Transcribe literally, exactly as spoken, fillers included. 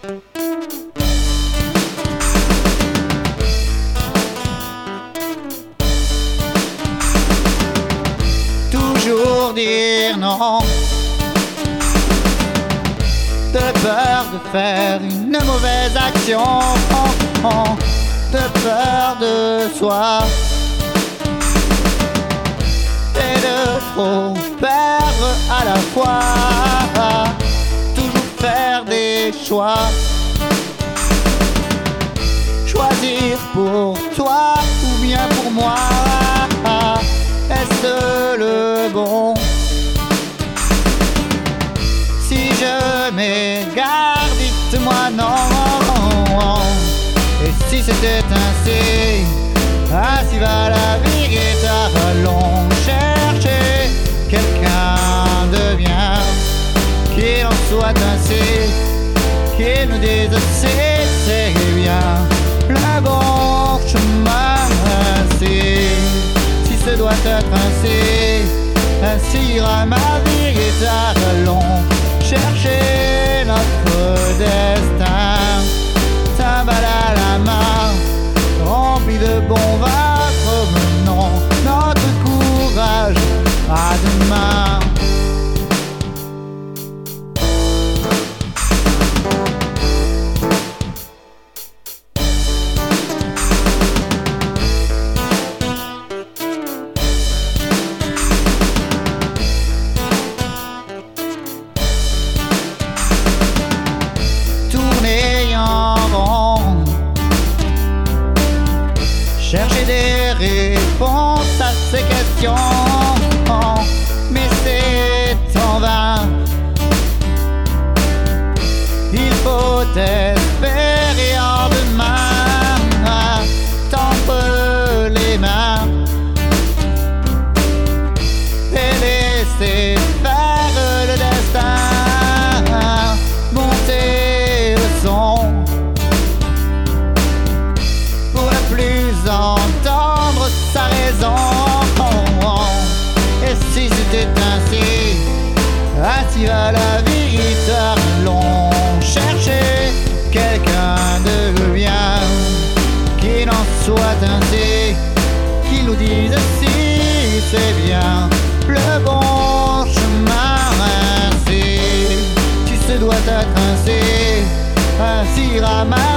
Toujours dire non, de peur de faire une mauvaise action, de peur de soi et de trop perdre à la fois. Toujours faire des choix, choisir pour toi ou bien pour moi. Est-ce le bon? Si je m'égare, dites-moi non. Et si c'était ainsi, ainsi va la vie et allons chercher quelqu'un de bien, qu'il en soit ainsi, qu'il nous dise si c'est bien le bon chemin. Ainsi, si ce doit être ainsi, ainsi ira ma vie et allons chercher notre destin. Cymbale à la main, rempli de bon vin, promenons notre courage à demain. Chercher des réponses à ces questions, mais c'est en vain. Il faut espérer en demain, tendre les mains et laisser faire le destin, monter le son pour ne plus entendre sa raison. Et si c'était ainsi, ainsi va la vie, allons chercher quelqu'un de bien, qui n'en soit ainsi, qui nous dise si c'est bien le bon chemin. Ainsi, si ce doit être ainsi, ainsi ira ma